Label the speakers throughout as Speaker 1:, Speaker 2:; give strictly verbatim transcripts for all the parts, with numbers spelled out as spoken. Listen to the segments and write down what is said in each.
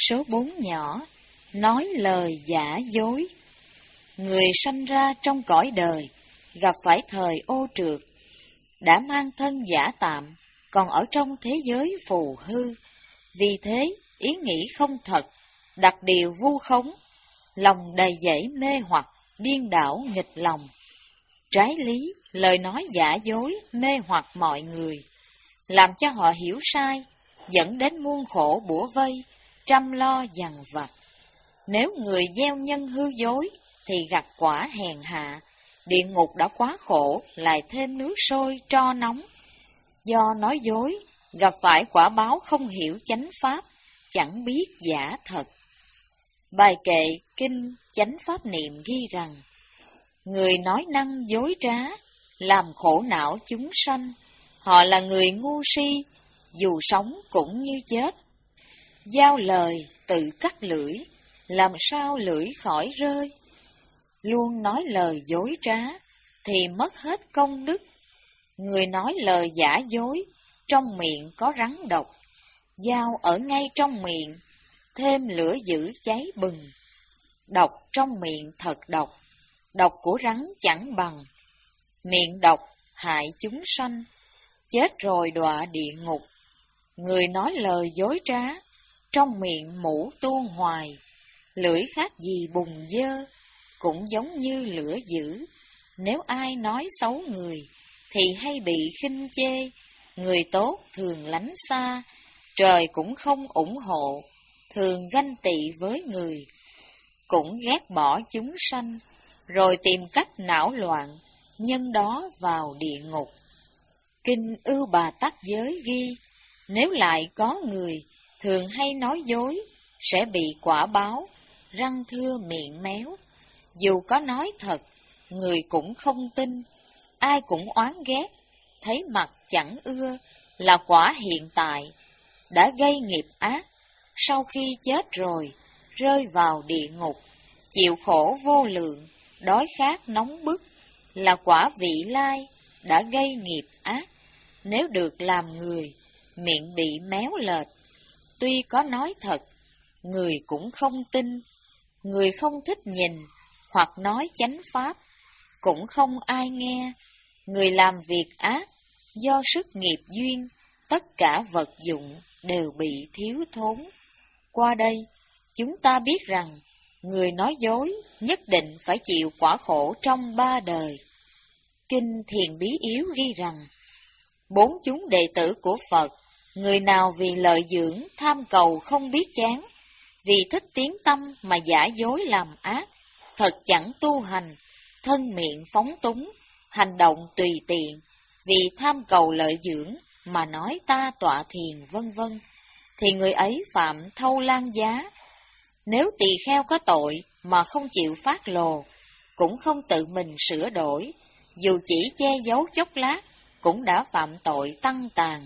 Speaker 1: Số bốn nhỏ, nói lời giả dối. Người sanh ra trong cõi đời, gặp phải thời ô trượt, đã mang thân giả tạm, còn ở trong thế giới phù hư. Vì thế, ý nghĩ không thật, đặt điều vu khống, lòng đầy dẫy mê hoặc, điên đảo nghịch lòng. Trái lý, lời nói giả dối, mê hoặc mọi người, làm cho họ hiểu sai, dẫn đến muôn khổ bủa vây, trăm lo dằn vặt. Nếu người gieo nhân hư dối, thì gặp quả hèn hạ, địa ngục đã quá khổ, lại thêm nước sôi tro nóng. Do nói dối, gặp phải quả báo không hiểu chánh pháp, chẳng biết giả thật. Bài kệ Kinh Chánh Pháp Niệm ghi rằng, người nói năng dối trá, làm khổ não chúng sanh, họ là người ngu si, dù sống cũng như chết. Giao lời tự cắt lưỡi, làm sao lưỡi khỏi rơi. Luôn nói lời dối trá, thì mất hết công đức. Người nói lời giả dối, trong miệng có rắn độc. Dao ở ngay trong miệng, thêm lửa dữ cháy bừng. Độc trong miệng thật độc, độc của rắn chẳng bằng. Miệng độc hại chúng sanh, chết rồi đọa địa ngục. Người nói lời dối trá, trong miệng mũ tuôn hoài. Lưỡi khác gì bùn dơ, cũng giống như lửa dữ. Nếu ai nói xấu người, thì hay bị khinh chê. Người tốt thường lánh xa, trời cũng không ủng hộ. Thường ganh tị với người, cũng ghét bỏ chúng sanh, rồi tìm cách não loạn, nhân đó vào địa ngục. Kinh Ưu Bà Tắc Giới ghi, nếu lại có người thường hay nói dối, sẽ bị quả báo, răng thưa miệng méo. Dù có nói thật, người cũng không tin, ai cũng oán ghét, thấy mặt chẳng ưa, là quả hiện tại, đã gây nghiệp ác, sau khi chết rồi, rơi vào địa ngục, chịu khổ vô lượng, đói khát nóng bức, là quả vị lai, đã gây nghiệp ác. Nếu được làm người, miệng bị méo lệch, tuy có nói thật, người cũng không tin. Người không thích nhìn, hoặc nói chánh pháp, cũng không ai nghe. Người làm việc ác, do sức nghiệp duyên, tất cả vật dụng đều bị thiếu thốn. Qua đây, chúng ta biết rằng, người nói dối nhất định phải chịu quả khổ trong ba đời. Kinh Thiền Bí Yếu ghi rằng, bốn chúng đệ tử của Phật, người nào vì lợi dưỡng, tham cầu không biết chán, vì thích tiếng tâm mà giả dối làm ác, thật chẳng tu hành, thân miệng phóng túng, hành động tùy tiện, vì tham cầu lợi dưỡng mà nói ta tọa thiền vân vân, thì người ấy phạm thâu lan giá. Nếu tỳ kheo có tội mà không chịu phát lồ, cũng không tự mình sửa đổi, dù chỉ che giấu chốc lát, cũng đã phạm tội tăng tàn.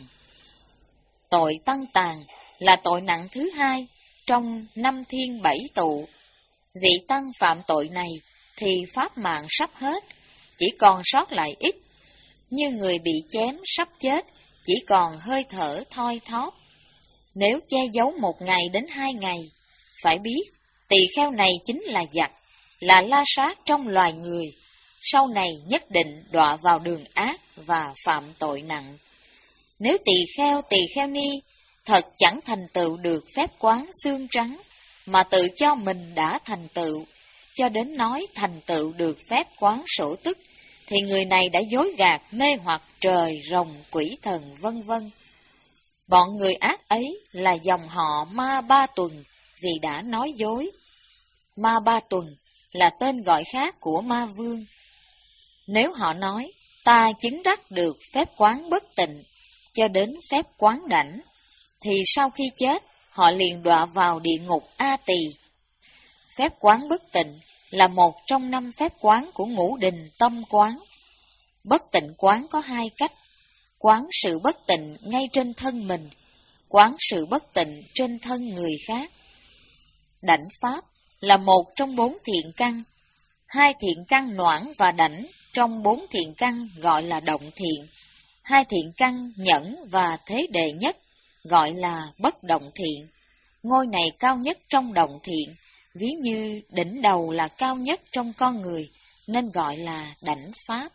Speaker 1: Tội tăng tàn là tội nặng thứ hai trong năm thiên bảy tụ. Vị tăng phạm tội này thì pháp mạng sắp hết, chỉ còn sót lại ít, như người bị chém sắp chết, chỉ còn hơi thở thoi thóp. Nếu che giấu một ngày đến hai ngày, phải biết tỳ kheo này chính là giặc, là la sát trong loài người, sau này nhất định đọa vào đường ác và phạm tội nặng. Nếu tỳ kheo tỳ kheo ni thật chẳng thành tựu được phép quán xương trắng, mà tự cho mình đã thành tựu, cho đến nói thành tựu được phép quán sổ tức, thì người này đã dối gạt mê hoặc trời, rồng, quỷ thần vân vân. Bọn người ác ấy là dòng họ Ma Ba Tuần, vì đã nói dối. Ma Ba Tuần là tên gọi khác của Ma Vương. Nếu họ nói, ta chứng đắc được phép quán bất tịnh, cho đến phép quán đảnh, thì sau khi chết, họ liền đọa vào địa ngục A Tỳ. Phép quán bất tịnh là một trong năm phép quán của ngũ đình tâm quán. Bất tịnh quán có hai cách: quán sự bất tịnh ngay trên thân mình, quán sự bất tịnh trên thân người khác. Đảnh pháp là một trong bốn thiện căn. Hai thiện căn noãn và đảnh trong bốn thiện căn gọi là động thiện. Hai thiện căn nhẫn và thế đệ nhất gọi là bất động thiện. Ngôi này cao nhất trong đồng thiện, ví như đỉnh đầu là cao nhất trong con người, nên gọi là đảnh Pháp.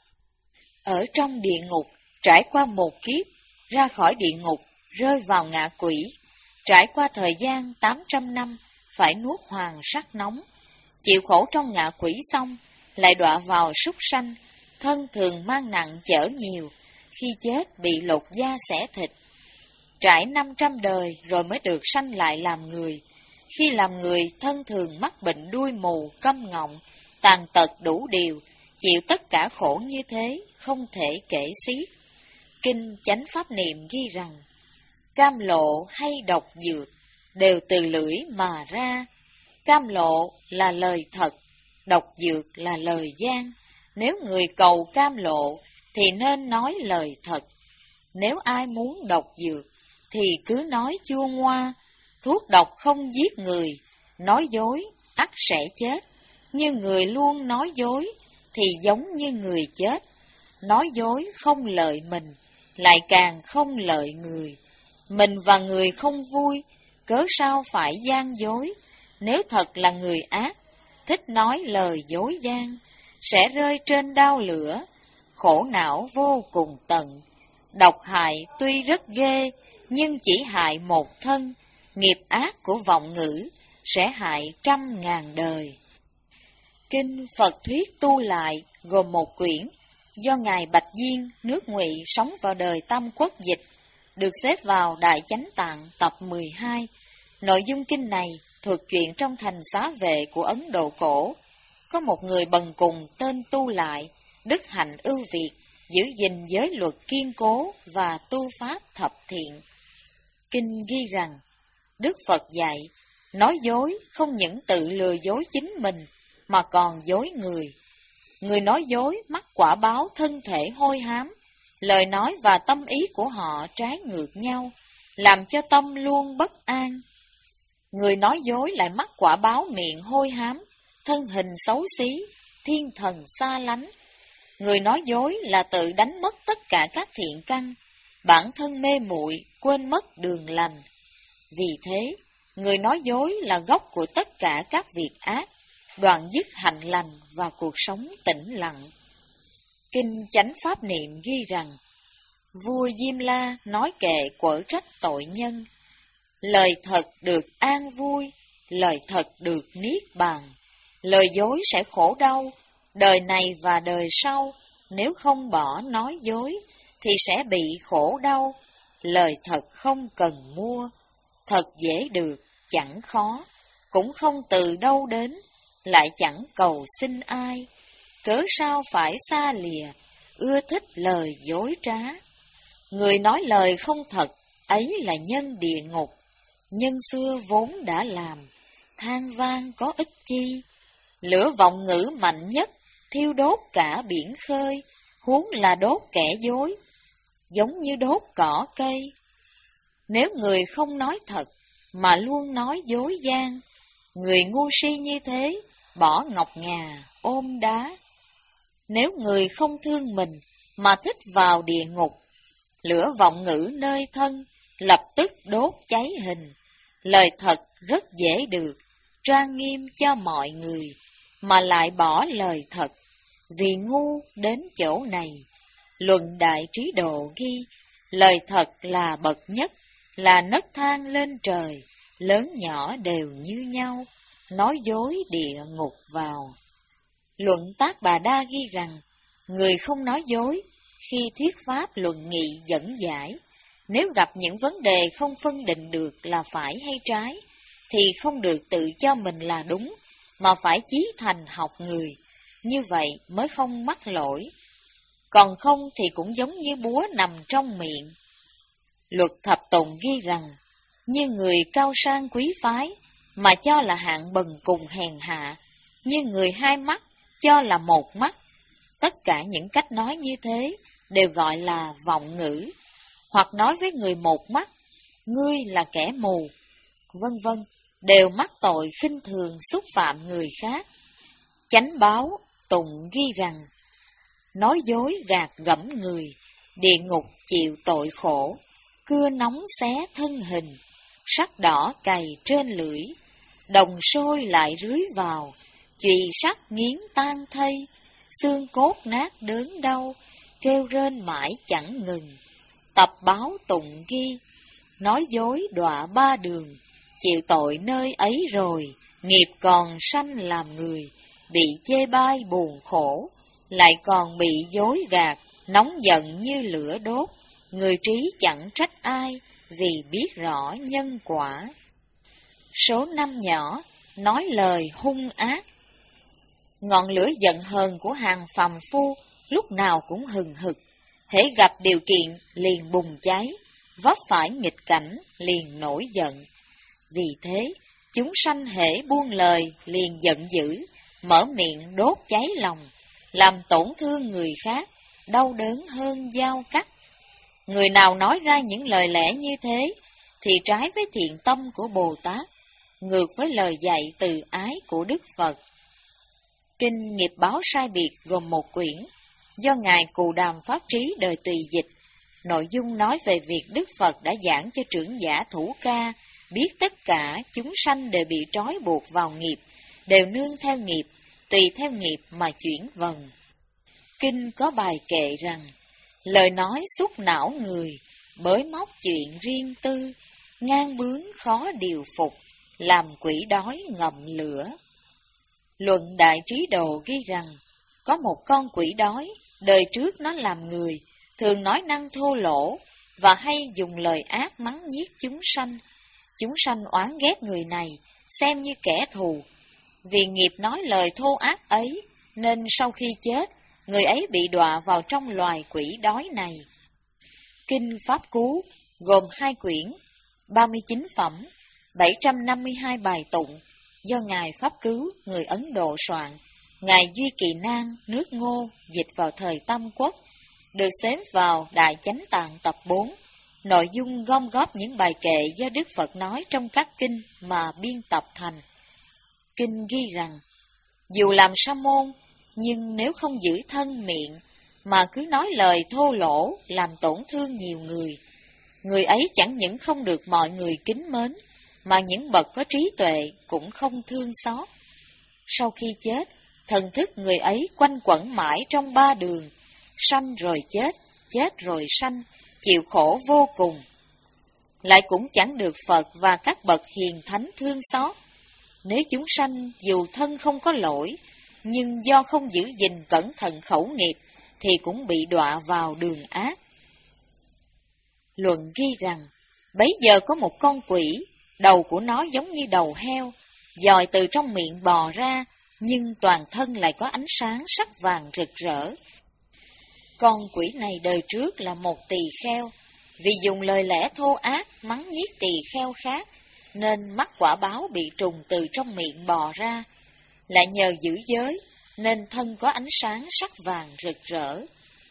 Speaker 1: Ở trong địa ngục, trải qua một kiếp, ra khỏi địa ngục, rơi vào ngạ quỷ, trải qua thời gian tám trăm năm, phải nuốt hoàng sắc nóng. Chịu khổ trong ngạ quỷ xong, lại đọa vào súc sanh, thân thường mang nặng chở nhiều, khi chết bị lột da xẻ thịt. Trải năm trăm đời rồi mới được sanh lại làm người. Khi làm người, thân thường mắc bệnh đuôi mù, câm ngọng, tàn tật đủ điều, chịu tất cả khổ như thế, không thể kể xiết. Kinh Chánh Pháp Niệm ghi rằng, cam lộ hay độc dược, đều từ lưỡi mà ra. Cam lộ là lời thật, độc dược là lời gian. Nếu người cầu cam lộ, thì nên nói lời thật. Nếu ai muốn độc dược, thì cứ nói chua ngoa. Thuốc độc không giết người, nói dối, ắt sẽ chết. Nhưng người luôn nói dối, thì giống như người chết. Nói dối không lợi mình, lại càng không lợi người. Mình và người không vui, cớ sao phải gian dối. Nếu thật là người ác, thích nói lời dối gian, sẽ rơi trên đao lửa, khổ não vô cùng tận. Độc hại tuy rất ghê, nhưng chỉ hại một thân. Nghiệp ác của vọng ngữ sẽ hại trăm ngàn đời. Kinh Phật Thuyết Tu Lại gồm một quyển, do Ngài Bạch Diên, nước Ngụy sống vào đời Tam Quốc dịch, được xếp vào Đại Chánh Tạng tập mười hai. Nội dung kinh này thuộc chuyện trong thành xá vệ của Ấn Độ cổ. Có một người bần cùng tên Tu Lại, đức hạnh ưu việt, giữ gìn giới luật kiên cố và tu pháp thập thiện. Kinh ghi rằng, Đức Phật dạy, nói dối không những tự lừa dối chính mình, mà còn dối người. Người nói dối mắc quả báo thân thể hôi hám, lời nói và tâm ý của họ trái ngược nhau, làm cho tâm luôn bất an. Người nói dối lại mắc quả báo miệng hôi hám, thân hình xấu xí, thiên thần xa lánh. Người nói dối là tự đánh mất tất cả các thiện căn, bản thân mê muội, quên mất đường lành. Vì thế, người nói dối là gốc của tất cả các việc ác, đoạn dứt hạnh lành và cuộc sống tĩnh lặng. Kinh Chánh Pháp Niệm ghi rằng, vua Diêm La nói kệ quở trách tội nhân, lời thật được an vui, lời thật được niết bàn. Lời dối sẽ khổ đau, đời này và đời sau, nếu không bỏ nói dối, thì sẽ bị khổ đau. Lời thật không cần mua, thật dễ được, chẳng khó, cũng không từ đâu đến, lại chẳng cầu xin ai. Cớ sao phải xa lìa, ưa thích lời dối trá. Người nói lời không thật, ấy là nhân địa ngục. Nhân xưa vốn đã làm, than vang có ích chi. Lửa vọng ngữ mạnh nhất, thiêu đốt cả biển khơi, huống là đốt kẻ dối, giống như đốt cỏ cây. Nếu người không nói thật, mà luôn nói dối gian, người ngu si như thế, bỏ ngọc ngà, ôm đá. Nếu người không thương mình, mà thích vào địa ngục, lửa vọng ngữ nơi thân, lập tức đốt cháy hình. Lời thật rất dễ được, trang nghiêm cho mọi người, mà lại bỏ lời thật, vì ngu đến chỗ này. Luận Đại Trí Độ ghi, lời thật là bậc nhất, là nấc thang lên trời, lớn nhỏ đều như nhau, nói dối địa ngục vào. Luận Tác Bà Đa ghi rằng, người không nói dối, khi thuyết pháp luận nghị dẫn giải, nếu gặp những vấn đề không phân định được là phải hay trái, thì không được tự cho mình là đúng, mà phải chí thành học người, như vậy mới không mắc lỗi. Còn không thì cũng giống như búa nằm trong miệng. Luật Thập Tùng ghi rằng, như người cao sang quý phái, mà cho là hạng bần cùng hèn hạ, như người hai mắt, cho là một mắt. Tất cả những cách nói như thế, đều gọi là vọng ngữ, hoặc nói với người một mắt, ngươi là kẻ mù, vân vân, đều mắc tội khinh thường xúc phạm người khác. Chánh Báo Tùng ghi rằng, nói dối gạt gẫm người, địa ngục chịu tội khổ, cưa nóng xé thân hình, Sắt đỏ cày trên lưỡi, đồng sôi lại rưới vào, chùy sắt nghiến tan thây, xương cốt nát đớn đau, kêu rên mãi chẳng ngừng. Tập báo tụng ghi, nói dối đọa ba đường, chịu tội nơi ấy rồi, nghiệp còn sanh làm người, bị chê bai buồn khổ, lại còn bị dối gạt, nóng giận như lửa đốt, người trí chẳng trách ai, vì biết rõ nhân quả. Số năm nhỏ, nói lời hung ác. Ngọn lửa giận hờn của hàng phàm phu lúc nào cũng hừng hực, hễ gặp điều kiện liền bùng cháy, vấp phải nghịch cảnh liền nổi giận. Vì thế, chúng sanh hễ buông lời liền giận dữ, mở miệng đốt cháy lòng, làm tổn thương người khác, đau đớn hơn dao cắt. Người nào nói ra những lời lẽ như thế, thì trái với thiện tâm của Bồ Tát, ngược với lời dạy từ ái của Đức Phật. Kinh Nghiệp Báo Sai Biệt gồm một quyển, do Ngài Cù Đàm Pháp Trí đời Tùy dịch. Nội dung nói về việc Đức Phật đã giảng cho trưởng giả Thủ Ca, biết tất cả chúng sanh đều bị trói buộc vào nghiệp, đều nương theo nghiệp, tùy theo nghiệp mà chuyển vần. Kinh có bài kệ rằng, lời nói xúc não người, bới móc chuyện riêng tư, ngang bướng khó điều phục, làm quỷ đói ngậm lửa. Luận Đại Trí Độ ghi rằng, có một con quỷ đói, đời trước nó làm người, thường nói năng thô lỗ, và hay dùng lời ác mắng nhiếc chúng sanh. Chúng sanh oán ghét người này, xem như kẻ thù. Vì nghiệp nói lời thô ác ấy, nên sau khi chết, người ấy bị đọa vào trong loài quỷ đói này. Kinh Pháp Cú gồm hai quyển, ba mươi chín phẩm, bảy trăm năm mươi hai bài tụng, do Ngài Pháp Cứu, người Ấn Độ soạn, Ngài Duy Kỳ Nan, nước Ngô, dịch vào thời Tam Quốc, được xếp vào Đại Chánh Tạng tập bốn. Nội dung gom góp những bài kệ do Đức Phật nói trong các kinh mà biên tập thành. Kinh ghi rằng, dù làm sa môn, nhưng nếu không giữ thân miệng, mà cứ nói lời thô lỗ, làm tổn thương nhiều người, người ấy chẳng những không được mọi người kính mến, mà những bậc có trí tuệ cũng không thương xót. Sau khi chết, thần thức người ấy quanh quẩn mãi trong ba đường, sanh rồi chết, chết rồi sanh, chịu khổ vô cùng. Lại cũng chẳng được Phật và các bậc hiền thánh thương xót. Nếu chúng sanh dù thân không có lỗi, nhưng do không giữ gìn cẩn thận khẩu nghiệp, thì cũng bị đọa vào đường ác. Luận ghi rằng, bấy giờ có một con quỷ, đầu của nó giống như đầu heo, dòi từ trong miệng bò ra, nhưng toàn thân lại có ánh sáng sắc vàng rực rỡ. Con quỷ này đời trước là một tỳ kheo, vì dùng lời lẽ thô ác mắng nhiếc tỳ kheo khác, nên mắc quả báo bị trùng từ trong miệng bò ra. Lại nhờ giữ giới, nên thân có ánh sáng sắc vàng rực rỡ.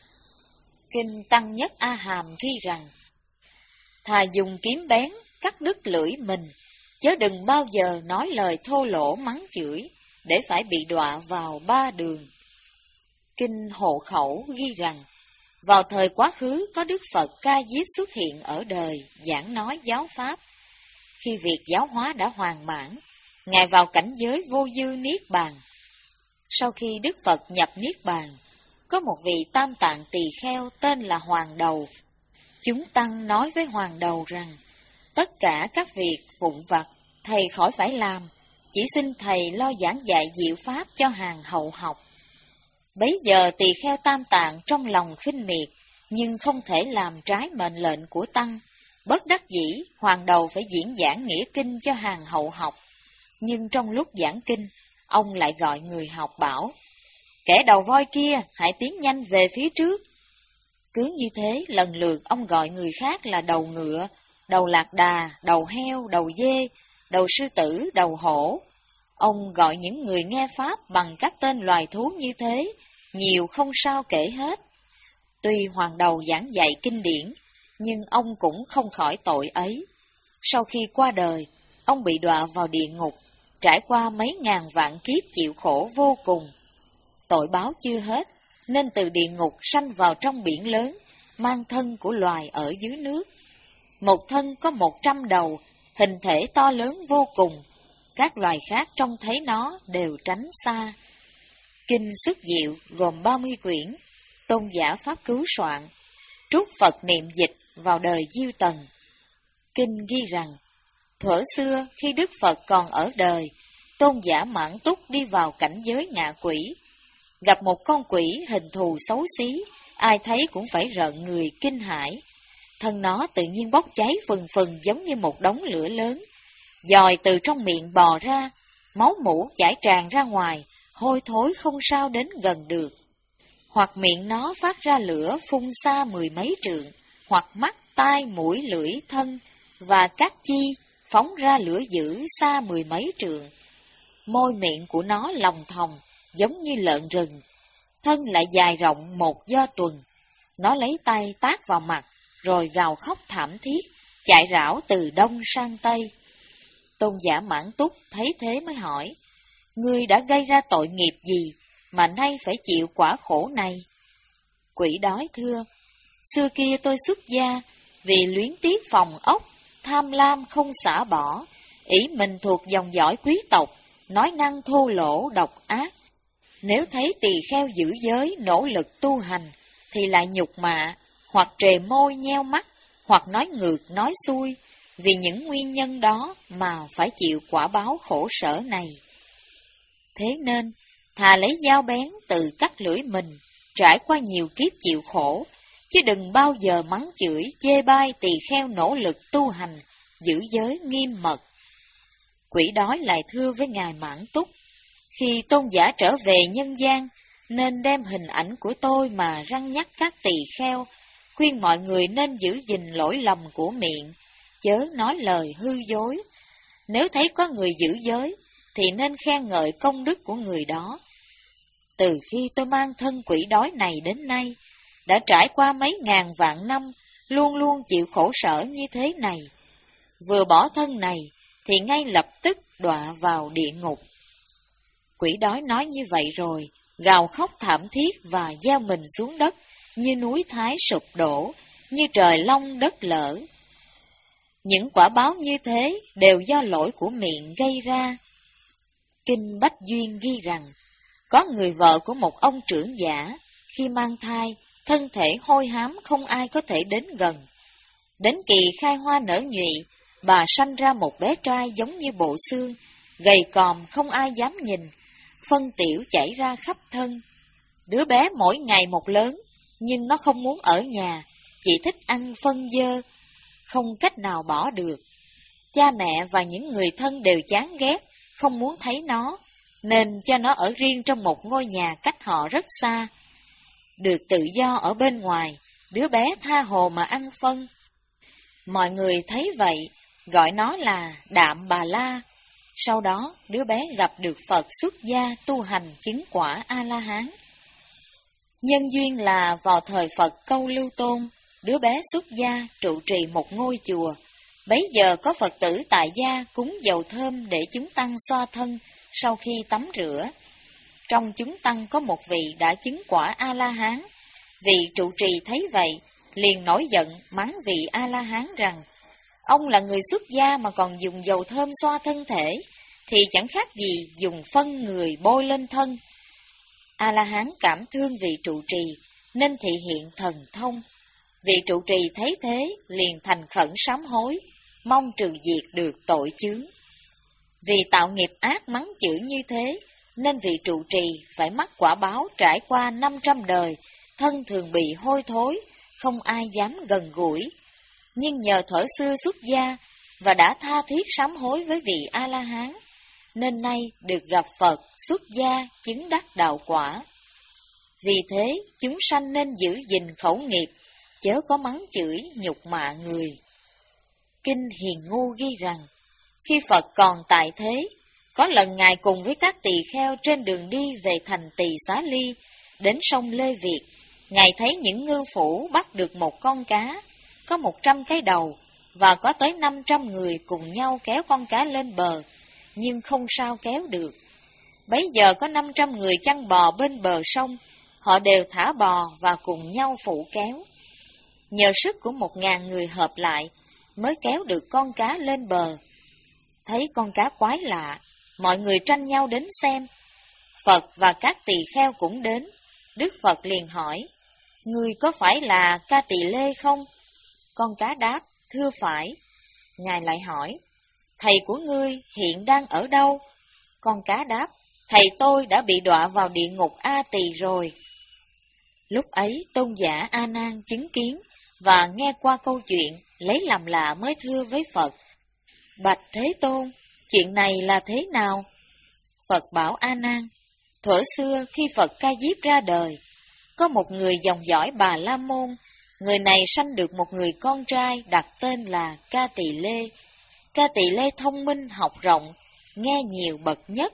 Speaker 1: Kinh Tăng Nhất A Hàm ghi rằng, thà dùng kiếm bén cắt đứt lưỡi mình, chớ đừng bao giờ nói lời thô lỗ mắng chửi, để phải bị đọa vào ba đường. Kinh Hộ Khẩu ghi rằng, vào thời quá khứ có Đức Phật Ca Diếp xuất hiện ở đời, giảng nói giáo pháp. Khi việc giáo hóa đã hoàn mãn, Ngài vào cảnh giới vô dư niết bàn. Sau khi Đức Phật nhập niết bàn, có một vị tam tạng tỳ kheo tên là Hoàng Đầu. Chúng tăng nói với Hoàng Đầu rằng, tất cả các việc vụn vặt thầy khỏi phải làm, chỉ xin thầy lo giảng dạy diệu pháp cho hàng hậu học. Bấy giờ tỳ kheo tam tạng trong lòng khinh miệt, nhưng không thể làm trái mệnh lệnh của tăng. Bất đắc dĩ, Hoàng Đầu phải diễn giảng nghĩa kinh cho hàng hậu học. Nhưng trong lúc giảng kinh, ông lại gọi người học bảo, kẻ đầu voi kia, hãy tiến nhanh về phía trước. Cứ như thế, lần lượt ông gọi người khác là đầu ngựa, đầu lạc đà, đầu heo, đầu dê, đầu sư tử, đầu hổ. Ông gọi những người nghe pháp bằng các tên loài thú như thế, nhiều không sao kể hết. Tuy Hoàng Đầu giảng dạy kinh điển, nhưng ông cũng không khỏi tội ấy. Sau khi qua đời, ông bị đọa vào địa ngục, trải qua mấy ngàn vạn kiếp chịu khổ vô cùng. Tội báo chưa hết, nên từ địa ngục sanh vào trong biển lớn, mang thân của loài ở dưới nước. Một thân có một trăm đầu, hình thể to lớn vô cùng, các loài khác trông thấy nó đều tránh xa. Kinh Xuất Diệu gồm ba mươi quyển, tôn giả Pháp cứu soạn, trút Phật niệm dịch vào đời Diêu Tần. Kinh ghi rằng, thuở xưa khi Đức Phật còn ở đời, tôn giả Mãn Túc đi vào cảnh giới ngạ quỷ, gặp một con quỷ hình thù xấu xí, ai thấy cũng phải rợn người kinh hãi. Thân nó tự nhiên bốc cháy phừng phừng giống như một đống lửa lớn, dòi từ trong miệng bò ra, máu mủ chảy tràn ra ngoài, hôi thối không sao đến gần được. Hoặc miệng nó phát ra lửa phun xa mười mấy trượng, hoặc mắt, tai, mũi, lưỡi, thân và các chi phóng ra lửa dữ xa mười mấy trượng. Môi miệng của nó lòng thòng giống như lợn rừng, thân lại dài rộng một do tuần. Nó lấy tay tát vào mặt, rồi gào khóc thảm thiết, chạy rảo từ đông sang tây. Tôn giả Mãn Túc thấy thế mới hỏi, ngươi đã gây ra tội nghiệp gì mà nay phải chịu quả khổ này? Quỷ đói thưa, xưa kia tôi xuất gia, vì luyến tiếc phòng ốc, tham lam không xả bỏ, ý mình thuộc dòng dõi quý tộc, nói năng thô lỗ độc ác. Nếu thấy tỳ kheo giữ giới nỗ lực tu hành, thì lại nhục mạ, hoặc trề môi nheo mắt, hoặc nói ngược nói xuôi, vì những nguyên nhân đó mà phải chịu quả báo khổ sở này. Thế nên, thà lấy dao bén tự cắt lưỡi mình, trải qua nhiều kiếp chịu khổ, chứ đừng bao giờ mắng chửi, chê bai tỳ kheo nỗ lực tu hành, giữ giới nghiêm mật. Quỷ đói lại thưa với Ngài Mãn Túc, khi tôn giả trở về nhân gian, nên đem hình ảnh của tôi mà răn nhắc các tỳ kheo, khuyên mọi người nên giữ gìn lỗi lầm của miệng, chớ nói lời hư dối. Nếu thấy có người giữ giới, thì nên khen ngợi công đức của người đó. Từ khi tôi mang thân quỷ đói này đến nay, đã trải qua mấy ngàn vạn năm, luôn luôn chịu khổ sở như thế này. Vừa bỏ thân này, thì ngay lập tức đọa vào địa ngục. Quỷ đói nói như vậy rồi, gào khóc thảm thiết và gieo mình xuống đất, như núi Thái sụp đổ, như trời long đất lở. Những quả báo như thế đều do lỗi của miệng gây ra. Kinh Bách Duyên ghi rằng, có người vợ của một ông trưởng giả, khi mang thai, thân thể hôi hám không ai có thể đến gần. Đến kỳ khai hoa nở nhụy, bà sanh ra một bé trai giống như bộ xương, gầy còm không ai dám nhìn, phân tiểu chảy ra khắp thân. Đứa bé mỗi ngày một lớn, nhưng nó không muốn ở nhà, chỉ thích ăn phân dơ, không cách nào bỏ được. Cha mẹ và những người thân đều chán ghét, không muốn thấy nó, nên cho nó ở riêng trong một ngôi nhà cách họ rất xa. Được tự do ở bên ngoài, đứa bé tha hồ mà ăn phân. Mọi người thấy vậy, gọi nó là Đạm Bà La. Sau đó, đứa bé gặp được Phật xuất gia tu hành chứng quả A-la-hán. Nhân duyên là vào thời Phật Câu Lưu Tôn, đứa bé xuất gia trụ trì một ngôi chùa. Bấy giờ có Phật tử tại gia cúng dầu thơm để chúng tăng xoa thân sau khi tắm rửa. Trong chúng tăng có một vị đã chứng quả A-la-hán. Vị trụ trì thấy vậy, liền nổi giận mắng vị A-la-hán rằng, ông là người xuất gia mà còn dùng dầu thơm xoa thân thể, thì chẳng khác gì dùng phân người bôi lên thân. A-la-hán cảm thương vị trụ trì, nên thị hiện thần thông. Vị trụ trì thấy thế, liền thành khẩn sám hối, mong trừ diệt được tội chướng. Vì tạo nghiệp ác mắng chửi như thế, nên vị trụ trì phải mắc quả báo trải qua năm trăm đời, thân thường bị hôi thối, không ai dám gần gũi. Nhưng nhờ thuở xưa xuất gia và đã tha thiết sám hối với vị A-la-hán, nên nay được gặp Phật xuất gia chứng đắc đạo quả. Vì thế, chúng sanh nên giữ gìn khẩu nghiệp, chớ có mắng chửi nhục mạ người. Kinh Hiền Ngu ghi rằng, khi Phật còn tại thế, có lần Ngài cùng với các tỳ kheo trên đường đi về thành Tỳ Xá Ly, đến sông Lê Việt, Ngài thấy những ngư phủ bắt được một con cá, có một trăm cái đầu, và có tới năm trăm người cùng nhau kéo con cá lên bờ, nhưng không sao kéo được. Bấy giờ có năm trăm người chăn bò bên bờ sông, họ đều thả bò và cùng nhau phụ kéo. Nhờ sức của một ngàn người hợp lại, mới kéo được con cá lên bờ, Thấy con cá quái lạ, mọi người tranh nhau đến xem. Phật và các tỳ kheo cũng đến. Đức Phật liền hỏi, ngươi có phải là Ca Tỳ Lê không? Con cá đáp, thưa phải. Ngài lại hỏi, thầy của ngươi hiện đang ở đâu? Con cá đáp, thầy tôi đã bị đọa vào địa ngục A Tỳ rồi. Lúc ấy tôn giả A Nan chứng kiến và nghe qua câu chuyện, lấy làm lạ mới thưa với Phật, bạch Thế Tôn, chuyện này là thế nào? Phật bảo A Nan, thuở xưa khi Phật Ca Diếp ra đời, có một người dòng dõi Bà La Môn. Người này sanh được một người con trai đặt tên là Ca Tỳ Lê. Ca Tỳ Lê thông minh học rộng, nghe nhiều bậc nhất.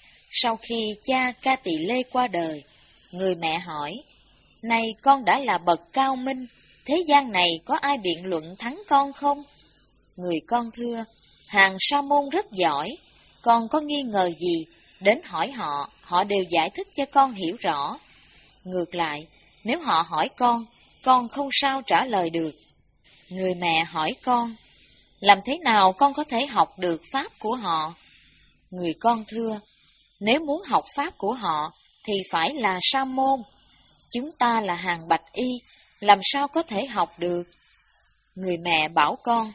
Speaker 1: Sau khi cha Ca Tỳ Lê qua đời, người mẹ hỏi, này con đã là bậc cao minh, thế gian này có ai biện luận thắng con không? Người con thưa, hàng sa môn rất giỏi, con có nghi ngờ gì, đến hỏi họ, họ đều giải thích cho con hiểu rõ. Ngược lại, nếu họ hỏi con, con không sao trả lời được. Người mẹ hỏi con, làm thế nào con có thể học được pháp của họ? Người con thưa, nếu muốn học pháp của họ, thì phải là sa môn. Chúng ta là hàng bạch y, làm sao có thể học được? Người mẹ bảo con,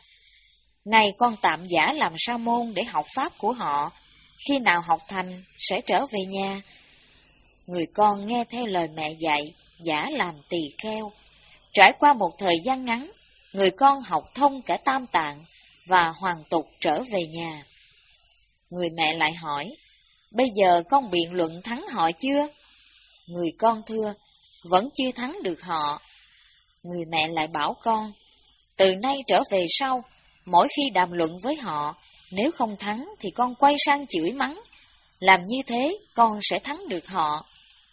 Speaker 1: này con tạm giả làm sa môn để học pháp của họ, khi nào học thành sẽ trở về nhà. Người con nghe theo lời mẹ dạy, giả làm tỳ kheo. Trải qua một thời gian ngắn, người con học thông cả tam tạng và hoàn tục trở về nhà. Người mẹ lại hỏi, bây giờ con biện luận thắng họ chưa? Người con thưa, vẫn chưa thắng được họ. Người mẹ lại bảo con, từ nay trở về sau, mỗi khi đàm luận với họ, nếu không thắng thì con quay sang chửi mắng. Làm như thế, con sẽ thắng được họ.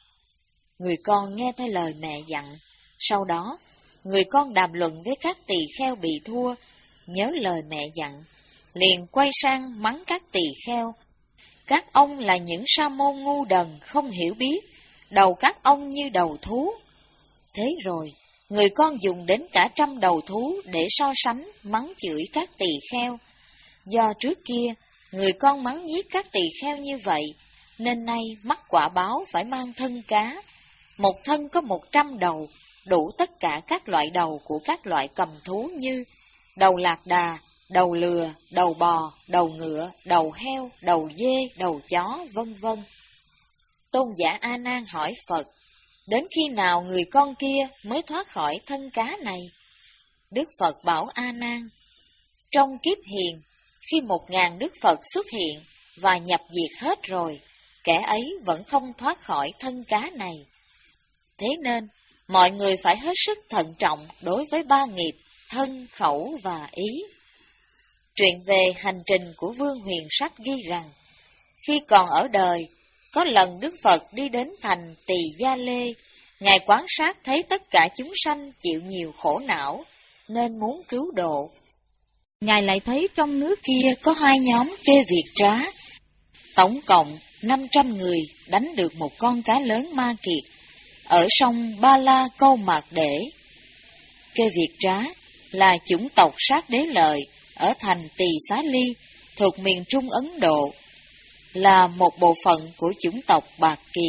Speaker 1: Người con nghe theo lời mẹ dặn. Sau đó, người con đàm luận với các tỳ kheo bị thua, nhớ lời mẹ dặn, liền quay sang mắng các tỳ kheo. Các ông là những sa môn ngu đần, không hiểu biết, đầu các ông như đầu thú. Thế rồi, người con dùng đến cả trăm đầu thú để so sánh, mắng chửi các tỳ kheo. Do trước kia, người con mắng giết các tỳ kheo như vậy, nên nay mắc quả báo phải mang thân cá. Một thân có một trăm đầu, đủ tất cả các loại đầu của các loại cầm thú như đầu lạc đà, đầu lừa, đầu bò, đầu ngựa, đầu heo, đầu dê, đầu chó, vân vân. Tôn giả A Nan hỏi Phật, đến khi nào người con kia mới thoát khỏi thân cá này? Đức Phật bảo A Nan, trong kiếp hiền, khi một ngàn Đức Phật xuất hiện và nhập diệt hết rồi, kẻ ấy vẫn không thoát khỏi thân cá này. Thế nên, mọi người phải hết sức thận trọng đối với ba nghiệp, thân, khẩu và ý. Truyện về hành trình của Vương Huyền Sách ghi rằng, khi còn ở đời, có lần Đức Phật đi đến thành Tỳ Gia Lê, Ngài quan sát thấy tất cả chúng sanh chịu nhiều khổ não, nên muốn cứu độ. Ngài lại thấy trong nước kia có hai nhóm kê việc trá. Tổng cộng năm trăm người đánh được một con cá lớn ma kiệt, ở sông Ba La Câu Mạc Để. Kê việc trá là chủng tộc sát đế lợi ở thành Tỳ Xá Ly, thuộc miền Trung Ấn Độ, là một bộ phận của chủng tộc Bạc Kỳ.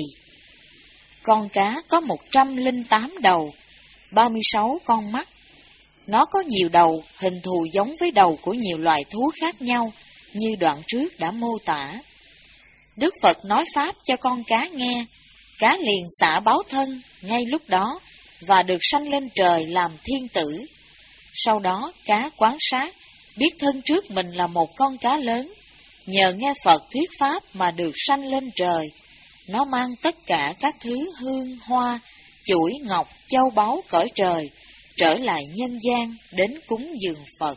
Speaker 1: Con cá có một trăm lẻ tám đầu, ba mươi sáu con mắt. Nó có nhiều đầu, hình thù giống với đầu của nhiều loài thú khác nhau, như đoạn trước đã mô tả. Đức Phật nói pháp cho con cá nghe, cá liền xả báo thân ngay lúc đó, và được sanh lên trời làm thiên tử. Sau đó cá quan sát, biết thân trước mình là một con cá lớn, nhờ nghe Phật thuyết pháp mà được sanh lên trời. Nó mang tất cả các thứ hương, hoa, chuỗi, ngọc, châu báu cõi trời, trở lại nhân gian đến cúng dường Phật.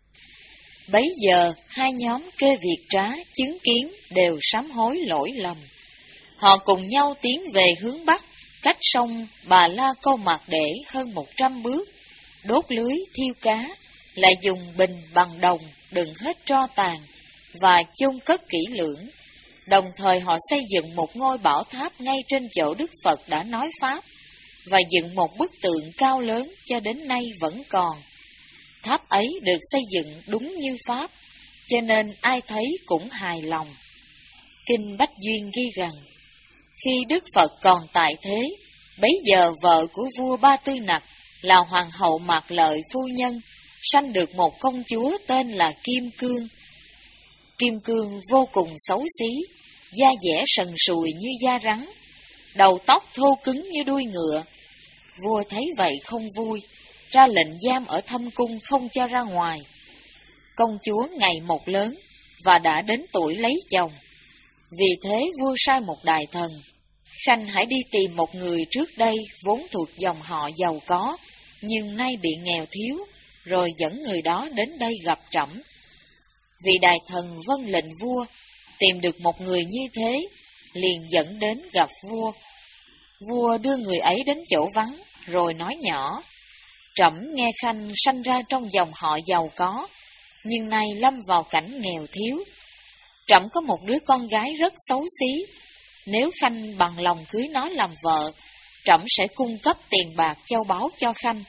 Speaker 1: Bấy giờ, hai nhóm kê việc trá chứng kiến đều sám hối lỗi lầm. Họ cùng nhau tiến về hướng Bắc, cách sông Bà La Câu Mạc Để hơn một trăm bước, đốt lưới thiêu cá, lại dùng bình bằng đồng đựng hết tro tàn và chôn cất kỹ lưỡng. Đồng thời họ xây dựng một ngôi bảo tháp ngay trên chỗ Đức Phật đã nói pháp, và dựng một bức tượng cao lớn cho đến nay vẫn còn. Tháp ấy được xây dựng đúng như pháp, cho nên ai thấy cũng hài lòng. Kinh Bách Duyên ghi rằng, khi Đức Phật còn tại thế, bấy giờ vợ của vua Ba Tư Nặc là Hoàng hậu Mạc Lợi phu nhân, sanh được một công chúa tên là Kim Cương. Kim Cương vô cùng xấu xí, da dẻ sần sùi như da rắn, đầu tóc thô cứng như đuôi ngựa. Vua thấy vậy không vui, ra lệnh giam ở thâm cung không cho ra ngoài. Công chúa ngày một lớn và đã đến tuổi lấy chồng. Vì thế vua sai một đại thần, khanh hãy đi tìm một người trước đây vốn thuộc dòng họ giàu có, nhưng nay bị nghèo thiếu, rồi dẫn người đó đến đây gặp trẫm. Vị đại thần vâng lệnh vua, tìm được một người như thế, liền dẫn đến gặp vua. Vua đưa người ấy đến chỗ vắng, rồi nói nhỏ, trẫm nghe khanh sanh ra trong dòng họ giàu có, nhưng nay lâm vào cảnh nghèo thiếu. Trẫm có một đứa con gái rất xấu xí, nếu khanh bằng lòng cưới nó làm vợ, trẫm sẽ cung cấp tiền bạc châu báu cho khanh.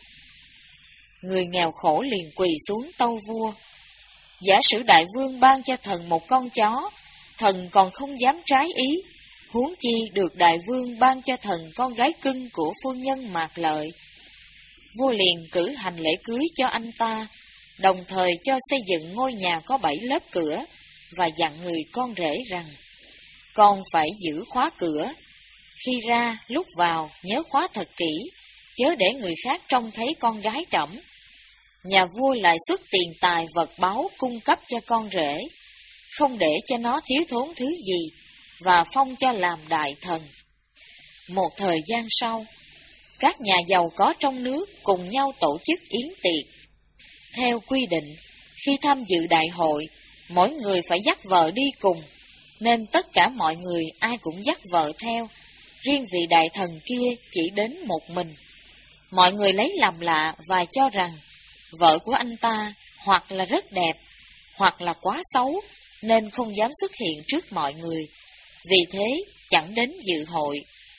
Speaker 1: Người nghèo khổ liền quỳ xuống tâu vua, giả sử đại vương ban cho thần một con chó, thần còn không dám trái ý, huống chi được đại vương ban cho thần con gái cưng của phu nhân Mạc Lợi. Vua liền cử hành lễ cưới cho anh ta, đồng thời cho xây dựng ngôi nhà có bảy lớp cửa, và dặn người con rể rằng, con phải giữ khóa cửa. Khi ra, lúc vào, nhớ khóa thật kỹ, chớ để người khác trông thấy con gái trẫm. Nhà vua lại xuất tiền tài vật báu cung cấp cho con rể, không để cho nó thiếu thốn thứ gì, và phong cho làm đại thần. Một thời gian sau, các nhà giàu có trong nước cùng nhau tổ chức yến tiệc. Theo quy định, khi tham dự đại hội, mỗi người phải dắt vợ đi cùng, nên tất cả mọi người ai cũng dắt vợ theo, riêng vị đại thần kia chỉ đến một mình. Mọi người lấy làm lạ và cho rằng vợ của anh ta hoặc là rất đẹp, hoặc là quá xấu, nên không dám xuất hiện trước mọi người, vì thế chẳng đến dự hội.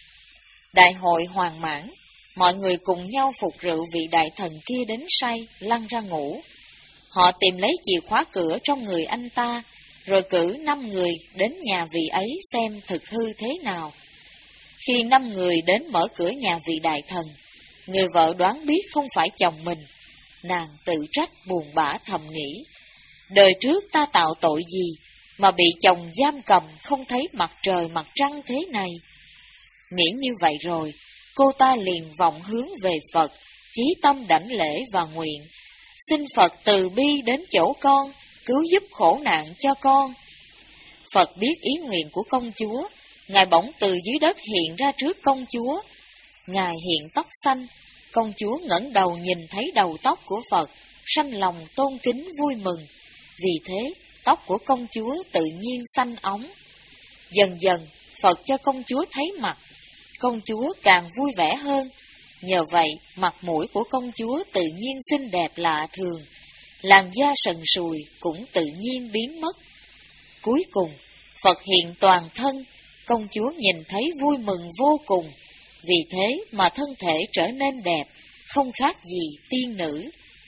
Speaker 1: Đại hội hoàn mãn, mọi người cùng nhau phục rượu vị đại thần kia đến say, lăn ra ngủ. Họ tìm lấy chìa khóa cửa trong người anh ta, rồi cử năm người đến nhà vị ấy xem thực hư thế nào. Khi năm người đến mở cửa nhà vị đại thần, người vợ đoán biết không phải chồng mình. Nàng tự trách buồn bã thầm nghĩ, đời trước ta tạo tội gì mà bị chồng giam cầm không thấy mặt trời mặt trăng thế này. Nghĩ như vậy rồi, cô ta liền vọng hướng về Phật, chí tâm đảnh lễ và nguyện, xin Phật từ bi đến chỗ con, cứu giúp khổ nạn cho con. Phật biết ý nguyện của công chúa, Ngài bỗng từ dưới đất hiện ra trước công chúa. Ngài hiện tóc xanh, công chúa ngẩng đầu nhìn thấy đầu tóc của Phật, sanh lòng tôn kính vui mừng. Vì thế, tóc của công chúa tự nhiên xanh óng. Dần dần, Phật cho công chúa thấy mặt, công chúa càng vui vẻ hơn. Nhờ vậy, mặt mũi của công chúa tự nhiên xinh đẹp lạ thường, làn da sần sùi cũng tự nhiên biến mất. Cuối cùng, Phật hiện toàn thân, công chúa nhìn thấy vui mừng vô cùng, vì thế mà thân thể trở nên đẹp, không khác gì tiên nữ.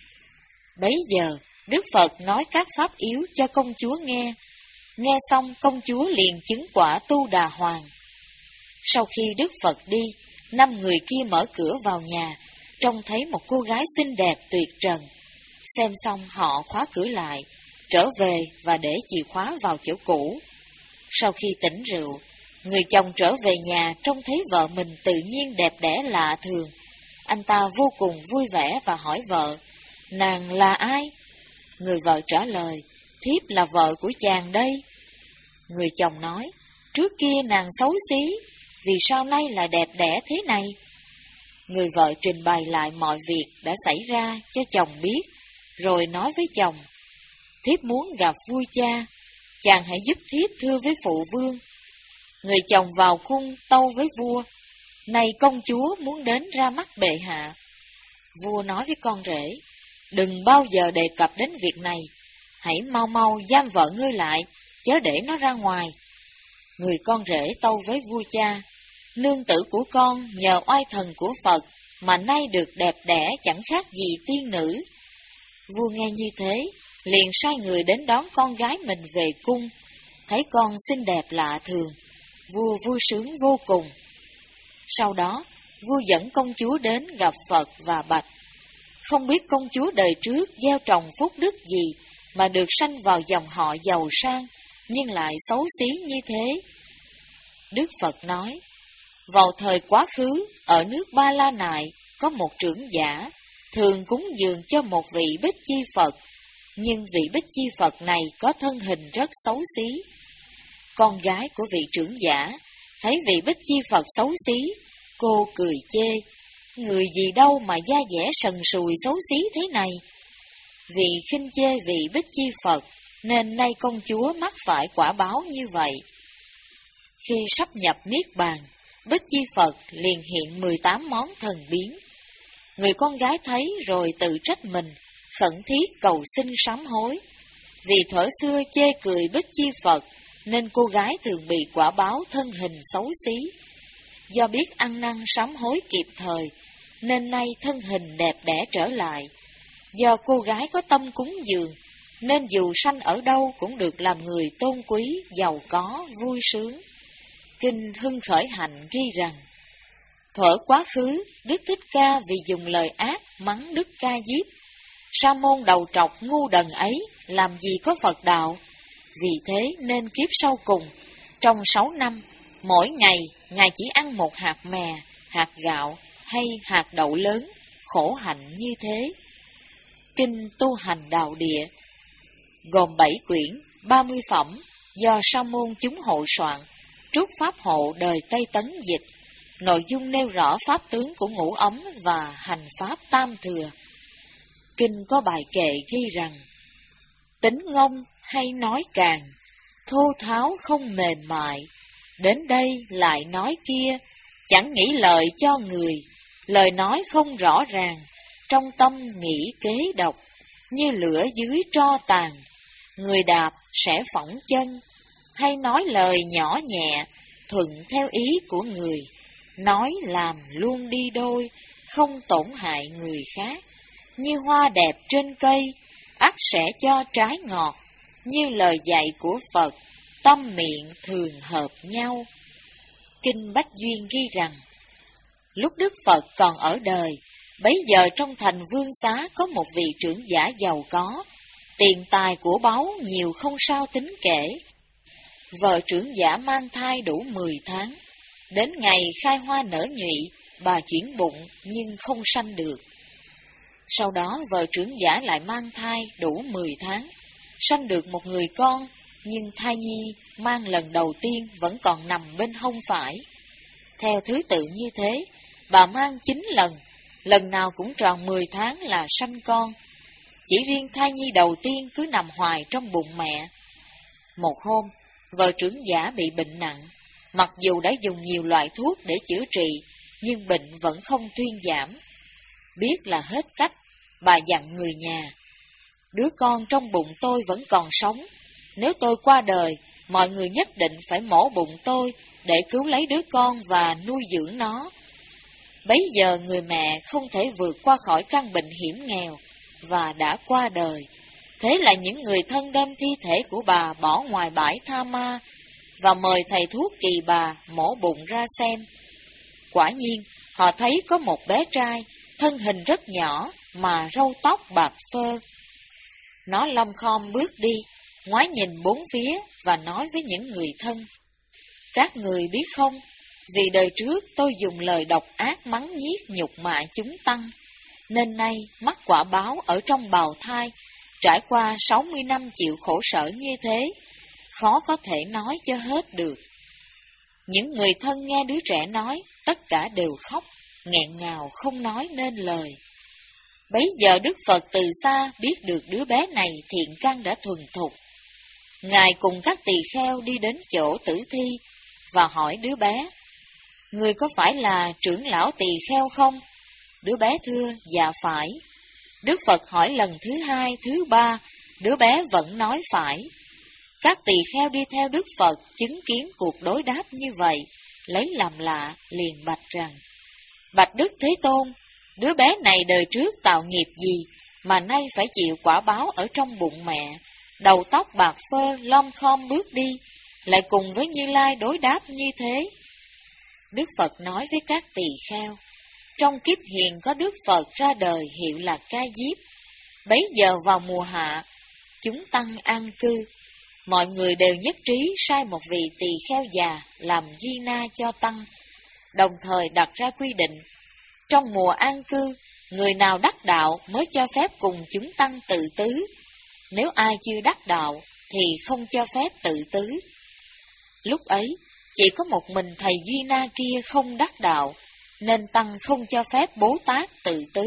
Speaker 1: Bấy giờ, Đức Phật nói các pháp yếu cho công chúa nghe. Nghe xong, công chúa liền chứng quả Tu Đà Hoàng. Sau khi Đức Phật đi, năm người kia mở cửa vào nhà, trông thấy một cô gái xinh đẹp tuyệt trần. Xem xong họ khóa cửa lại, trở về và để chìa khóa vào chỗ cũ. Sau khi tỉnh rượu, người chồng trở về nhà trông thấy vợ mình tự nhiên đẹp đẽ lạ thường. Anh ta vô cùng vui vẻ và hỏi vợ, nàng là ai? Người vợ trả lời, thiếp là vợ của chàng đây. Người chồng nói, trước kia nàng xấu xí, vì sao nay lại đẹp đẽ thế này? Người vợ trình bày lại mọi việc đã xảy ra cho chồng biết, rồi nói với chồng, thiếp muốn gặp vua cha, chàng hãy giúp thiếp thưa với phụ vương. Người chồng vào cung tâu với vua, này công chúa muốn đến ra mắt bệ hạ. Vua nói với con rể, đừng bao giờ đề cập đến việc này, hãy mau mau giam vợ ngươi lại, chớ để nó ra ngoài. Người con rể tâu với vua cha, nương tử của con nhờ oai thần của Phật mà nay được đẹp đẽ chẳng khác gì tiên nữ. Vua nghe như thế, liền sai người đến đón con gái mình về cung. Thấy con xinh đẹp lạ thường, vua vui sướng vô cùng. Sau đó, vua dẫn công chúa đến gặp Phật và bạch: không biết công chúa đời trước gieo trồng phúc đức gì mà được sanh vào dòng họ giàu sang, nhưng lại xấu xí như thế. Đức Phật nói: vào thời quá khứ, ở nước Ba La Nại, có một trưởng giả, thường cúng dường cho một vị Bích Chi Phật, nhưng vị Bích Chi Phật này có thân hình rất xấu xí. Con gái của vị trưởng giả thấy vị Bích Chi Phật xấu xí, cô cười chê: người gì đâu mà da dẻ sần sùi xấu xí thế này. Vì khinh chê vị Bích Chi Phật, nên nay công chúa mắc phải quả báo như vậy. Khi sắp nhập Niết Bàn, Bích Chi Phật liền hiện mười tám món thần biến. Người con gái thấy rồi tự trách mình, khẩn thiết cầu xin sám hối. Vì thuở xưa chê cười Bích Chi Phật, nên cô gái thường bị quả báo thân hình xấu xí. Do biết ăn năn sám hối kịp thời, nên nay thân hình đẹp đẽ trở lại. Do cô gái có tâm cúng dường, nên dù sanh ở đâu cũng được làm người tôn quý, giàu có, vui sướng. Kinh Hưng Khởi Hạnh ghi rằng: thuở quá khứ, Đức Thích Ca vì dùng lời ác mắng Đức Ca Diếp, sa môn đầu trọc ngu đần ấy làm gì có Phật đạo. Vì thế nên kiếp sau cùng, trong sáu năm, mỗi ngày Ngài chỉ ăn một hạt mè, hạt gạo hay hạt đậu lớn, khổ hạnh như thế. Kinh Tu Hành Đạo Địa gồm bảy quyển, ba mươi phẩm, do sa môn chúng hộ soạn, Trúc Pháp Hộ đời Tây Tấn dịch. Nội dung nêu rõ pháp tướng của ngũ ấm và hành pháp tam thừa. Kinh có bài kệ ghi rằng: tính ngông hay nói càng, thô tháo không mềm mại, đến đây lại nói kia, chẳng nghĩ lợi cho người, lời nói không rõ ràng, trong tâm nghĩ kế độc, như lửa dưới tro tàn, người đạp sẽ phỏng chân, hay nói lời nhỏ nhẹ, thuận theo ý của người, nói làm luôn đi đôi, không tổn hại người khác, như hoa đẹp trên cây, ắt sẽ cho trái ngọt, như lời dạy của Phật, tâm miệng thường hợp nhau. Kinh Bách Duyên ghi rằng: lúc Đức Phật còn ở đời, bấy giờ trong thành Vương Xá có một vị trưởng giả giàu có, tiền tài của báu nhiều không sao tính kể. Vợ trưởng giả mang thai đủ mười tháng, đến ngày khai hoa nở nhụy, bà chuyển bụng nhưng không sanh được. Sau đó vợ trưởng giả lại mang thai đủ mười tháng, sanh được một người con, nhưng thai nhi mang lần đầu tiên vẫn còn nằm bên hông phải. Theo thứ tự như thế, bà mang chín lần, lần nào cũng tròn mười tháng là sanh con. Chỉ riêng thai nhi đầu tiên cứ nằm hoài trong bụng mẹ. Một hôm, vợ trưởng giả bị bệnh nặng, mặc dù đã dùng nhiều loại thuốc để chữa trị, nhưng bệnh vẫn không thuyên giảm. Biết là hết cách, bà dặn người nhà: đứa con trong bụng tôi vẫn còn sống, nếu tôi qua đời, mọi người nhất định phải mổ bụng tôi để cứu lấy đứa con và nuôi dưỡng nó. Bấy giờ người mẹ không thể vượt qua khỏi căn bệnh hiểm nghèo và đã qua đời. Thế là những người thân đem thi thể của bà bỏ ngoài bãi Tha Ma và mời thầy thuốc kỳ bà mổ bụng ra xem. Quả nhiên, họ thấy có một bé trai, thân hình rất nhỏ mà râu tóc bạc phơ. Nó lom khom bước đi, ngoái nhìn bốn phía và nói với những người thân: các người biết không, vì đời trước tôi dùng lời độc ác mắng nhiếc nhục mạ chúng tăng, nên nay mắc quả báo ở trong bào thai, trải qua sáu mươi năm chịu khổ sở như thế, khó có thể nói cho hết được. Những người thân nghe đứa trẻ nói, tất cả đều khóc, nghẹn ngào không nói nên lời. Bấy giờ Đức Phật từ xa biết được đứa bé này thiện căn đã thuần thục. Ngài cùng các tỳ kheo đi đến chỗ tử thi và hỏi đứa bé: người có phải là trưởng lão tỳ kheo không? Đứa bé thưa: dạ phải. Đức Phật hỏi lần thứ hai, thứ ba, đứa bé vẫn nói phải. Các tỳ kheo đi theo Đức Phật chứng kiến cuộc đối đáp như vậy, lấy làm lạ, liền bạch rằng: bạch Đức Thế Tôn, đứa bé này đời trước tạo nghiệp gì mà nay phải chịu quả báo ở trong bụng mẹ, đầu tóc bạc phơ, lom khom bước đi, lại cùng với Như Lai đối đáp như thế. Đức Phật nói với các tỳ kheo, trong kiếp hiền có Đức Phật ra đời hiệu là Ca Diếp. Bấy giờ vào mùa hạ, chúng tăng an cư, mọi người đều nhất trí sai một vị tỳ kheo già làm duy na cho tăng, đồng thời đặt ra quy định, trong mùa an cư, người nào đắc đạo mới cho phép cùng chúng tăng tự tứ, nếu ai chưa đắc đạo thì không cho phép tự tứ. Lúc ấy, chỉ có một mình thầy Duy Na kia không đắc đạo, nên tăng không cho phép Bố Tát tự tứ.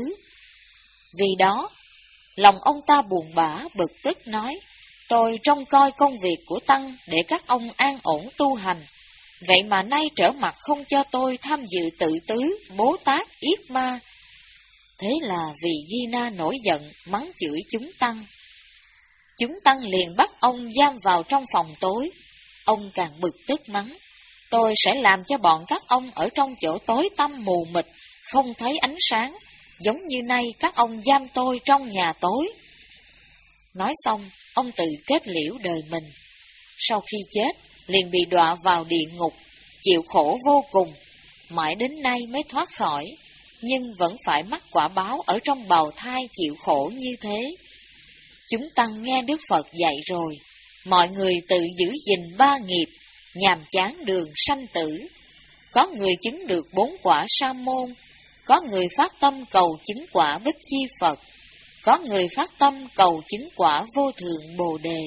Speaker 1: Vì đó, lòng ông ta buồn bã bực tức nói, tôi trông coi công việc của tăng để các ông an ổn tu hành, vậy mà nay trở mặt không cho tôi tham dự tự tứ Bố Tát Yết Ma. Thế là vị Duy Na nổi giận mắng chửi chúng tăng. Chúng tăng liền bắt ông giam vào trong phòng tối. Ông càng bực tức mắng, tôi sẽ làm cho bọn các ông ở trong chỗ tối tăm mù mịt, không thấy ánh sáng, giống như nay các ông giam tôi trong nhà tối. Nói xong, ông tự kết liễu đời mình. Sau khi chết, liền bị đọa vào địa ngục, chịu khổ vô cùng, mãi đến nay mới thoát khỏi, nhưng vẫn phải mắc quả báo ở trong bào thai chịu khổ như thế. Chúng tăng nghe Đức Phật dạy rồi, mọi người tự giữ gìn ba nghiệp, nhàm chán đường sanh tử. Có người chứng được bốn quả sa môn, có người phát tâm cầu chứng quả Bích Chi Phật, có người phát tâm cầu chứng quả Vô Thượng Bồ Đề.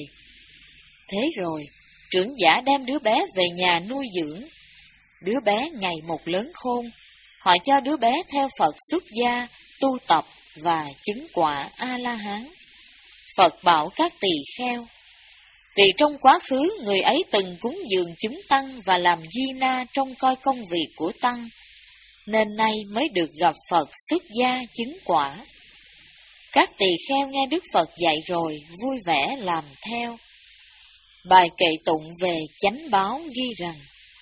Speaker 1: Thế rồi, trưởng giả đem đứa bé về nhà nuôi dưỡng. Đứa bé ngày một lớn khôn, họ cho đứa bé theo Phật xuất gia, tu tập và chứng quả A-la-hán. Phật bảo các tỳ kheo, vì trong quá khứ người ấy từng cúng dường chúng tăng và làm duy na trông coi công việc của tăng, nên nay mới được gặp Phật xuất gia chứng quả. Các tỳ kheo nghe Đức Phật dạy rồi, vui vẻ làm theo. Bài kệ tụng về chánh báo ghi rằng,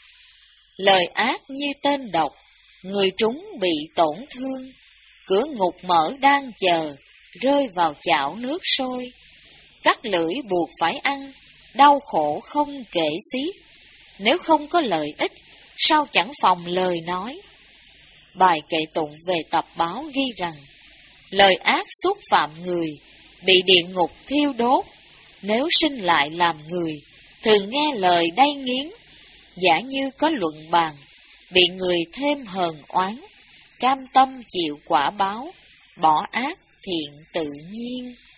Speaker 1: lời ác như tên độc, người trúng bị tổn thương, cửa ngục mở đang chờ, rơi vào chảo nước sôi. Cắt lưỡi buộc phải ăn, đau khổ không kể xiết. Nếu không có lợi ích, sao chẳng phòng lời nói. Bài kệ tụng về tập báo ghi rằng, lời ác xúc phạm người, bị địa ngục thiêu đốt. Nếu sinh lại làm người, thường nghe lời đay nghiến. Giả như có luận bàn, bị người thêm hờn oán, cam tâm chịu quả báo, bỏ ác thiện tự nhiên.